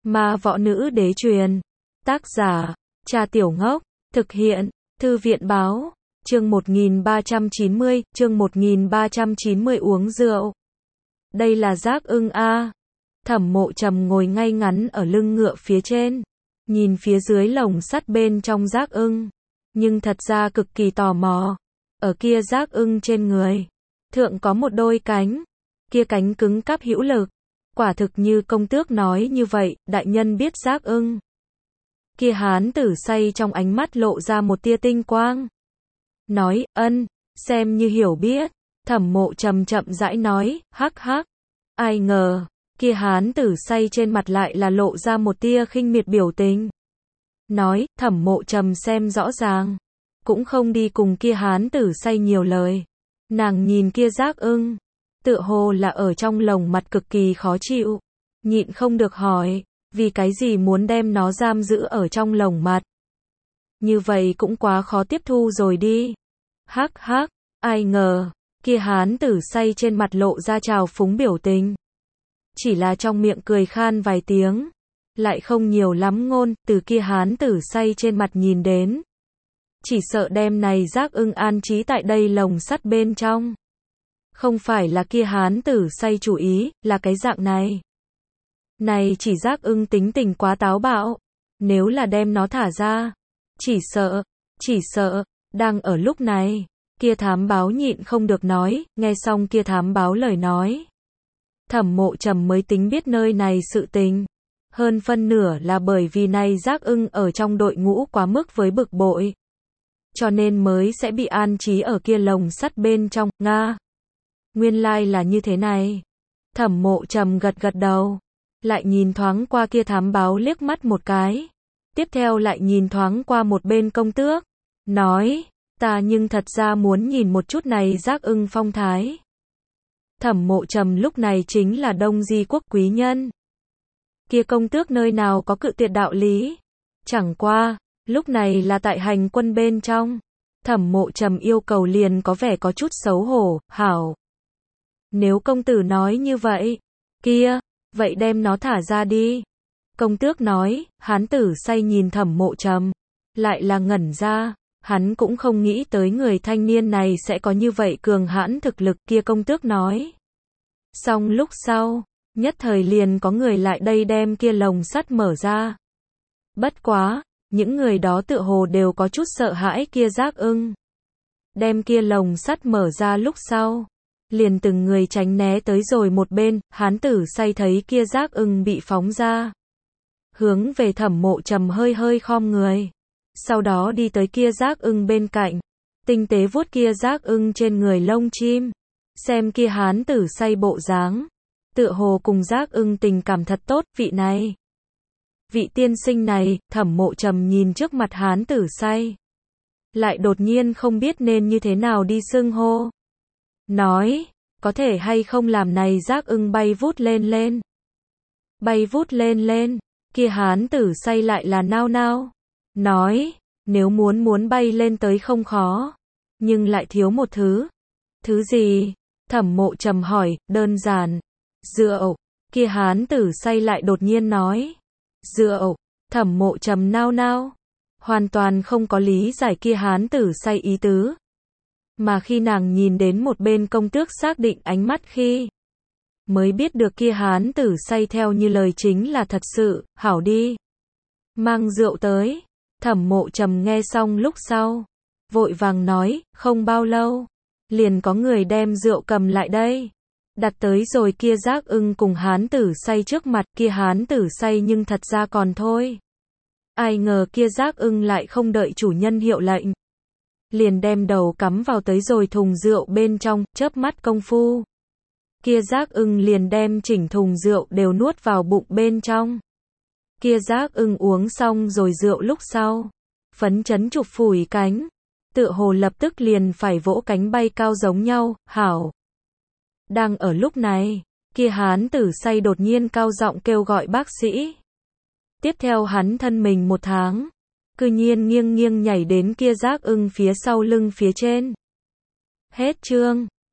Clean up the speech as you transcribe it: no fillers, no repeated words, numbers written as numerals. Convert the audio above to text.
Ma võ nữ đế truyền. Tác giả, Cha Tiểu Ngốc. Thực hiện, Thư viện báo. Chương 1390 uống rượu. Đây là Giác Ưng a. Thẩm Mộ Trầm ngồi ngay ngắn ở lưng ngựa phía trên, nhìn phía dưới lồng sắt bên trong Giác Ưng, nhưng thật ra cực kỳ tò mò. Ở kia Giác Ưng trên người, thượng có một đôi cánh, kia cánh cứng cáp hữu lực, quả thực như công tước nói như vậy, đại nhân biết Giác Ưng. Kia hán tử say trong ánh mắt lộ ra một tia tinh quang. Nói, ân, xem như hiểu biết. Thẩm Mộ Trầm chậm rãi nói, hắc hắc. Ai ngờ, kia hán tử say trên mặt lại là lộ ra một tia khinh miệt biểu tình. Nói, Thẩm Mộ Trầm xem rõ ràng, cũng không đi cùng kia hán tử say nhiều lời. Nàng nhìn kia Giác Ưng, tựa hồ là ở trong lồng mặt cực kỳ khó chịu, nhịn không được hỏi, vì cái gì muốn đem nó giam giữ ở trong lồng mặt? Như vậy cũng quá khó tiếp thu rồi đi. Hắc hắc, ai ngờ, kia hán tử say trên mặt lộ ra trào phúng biểu tình. Chỉ là trong miệng cười khan vài tiếng, lại không nhiều lắm ngôn, từ kia hán tử say trên mặt nhìn đến. Chỉ sợ đem này Giác Ưng an trí tại đây lồng sắt bên trong. Không phải là kia hán tử say chủ ý, là cái dạng này. Này chỉ Giác Ưng tính tình quá táo bạo, nếu là đem nó thả ra, chỉ sợ, đang ở lúc này, kia thám báo nhịn không được nói, nghe xong kia thám báo lời nói. Thẩm Mộ Trầm mới tính biết nơi này sự tình, hơn phân nửa là bởi vì này Giác Ưng ở trong đội ngũ quá mức với bực bội, cho nên mới sẽ bị an trí ở kia lồng sắt bên trong, nga. Nguyên lai là như thế này. Thẩm Mộ Trầm gật gật đầu, lại nhìn thoáng qua kia thám báo liếc mắt một cái, tiếp theo lại nhìn thoáng qua một bên công tước, nói, ta nhưng thật ra muốn nhìn một chút này Giác Ưng phong thái. Thẩm Mộ Trầm lúc này chính là Đông Di quốc quý nhân. Kia công tước nơi nào có cự tuyệt đạo lý. Chẳng qua, lúc này là tại hành quân bên trong. Thẩm Mộ Trầm yêu cầu liền có vẻ có chút xấu hổ, hảo. Nếu công tử nói như vậy, kia, vậy đem nó thả ra đi. Công tước nói, hán tử say nhìn Thẩm Mộ Trầm, lại là ngẩn ra. Hắn cũng không nghĩ tới người thanh niên này sẽ có như vậy cường hãn thực lực, kia công tước nói. Xong lúc sau, nhất thời liền có người lại đây đem kia lồng sắt mở ra. Bất quá, những người đó tựa hồ đều có chút sợ hãi kia Giác Ưng. Đem kia lồng sắt mở ra lúc sau, liền từng người tránh né tới rồi một bên, hán tử say thấy kia Giác Ưng bị phóng ra. Hướng về Thẩm Mộ Trầm hơi hơi khom người. Sau đó đi tới kia Giác Ưng bên cạnh, tinh tế vuốt kia Giác Ưng trên người lông chim, xem kia hán tử say bộ dáng, tựa hồ cùng Giác Ưng tình cảm thật tốt, vị tiên sinh này. Thẩm Mộ Trầm nhìn trước mặt hán tử say, lại đột nhiên không biết nên như thế nào đi xưng hô. Nói, có thể hay không làm này Giác Ưng bay vút lên. Bay vút lên, kia hán tử say lại là nao nao. Nói, nếu muốn bay lên tới không khó, nhưng lại thiếu một thứ. Thứ gì? Thẩm Mộ Trầm hỏi, đơn giản. Rượu. Kia hán tử say lại đột nhiên nói. Rượu. Thẩm Mộ Trầm nao nao, hoàn toàn không có lý giải kia hán tử say ý tứ. Mà khi nàng nhìn đến một bên công tước xác định ánh mắt khi, mới biết được kia hán tử say theo như lời chính là thật sự, hảo đi. Mang rượu tới. Thẩm Mộ Trầm nghe xong lúc sau, vội vàng nói, không bao lâu, liền có người đem rượu cầm lại đây, đặt tới rồi kia Giác Ưng cùng hán tử say trước mặt. Kia hán tử say nhưng thật ra còn thôi. Ai ngờ kia Giác Ưng lại không đợi chủ nhân hiệu lệnh, liền đem đầu cắm vào tới rồi thùng rượu bên trong, chớp mắt công phu. Kia Giác Ưng liền đem chỉnh thùng rượu đều nuốt vào bụng bên trong. Kia Giác Ưng uống xong rồi rượu lúc sau, phấn chấn chụp phủi cánh, tựa hồ lập tức liền phải vỗ cánh bay cao giống nhau, hảo. Đang ở lúc này, kia hán tử say đột nhiên cao giọng kêu gọi bác sĩ. Tiếp theo hắn thân mình một tháng, cư nhiên nghiêng nhảy đến kia Giác Ưng phía sau lưng phía trên. Hết chương.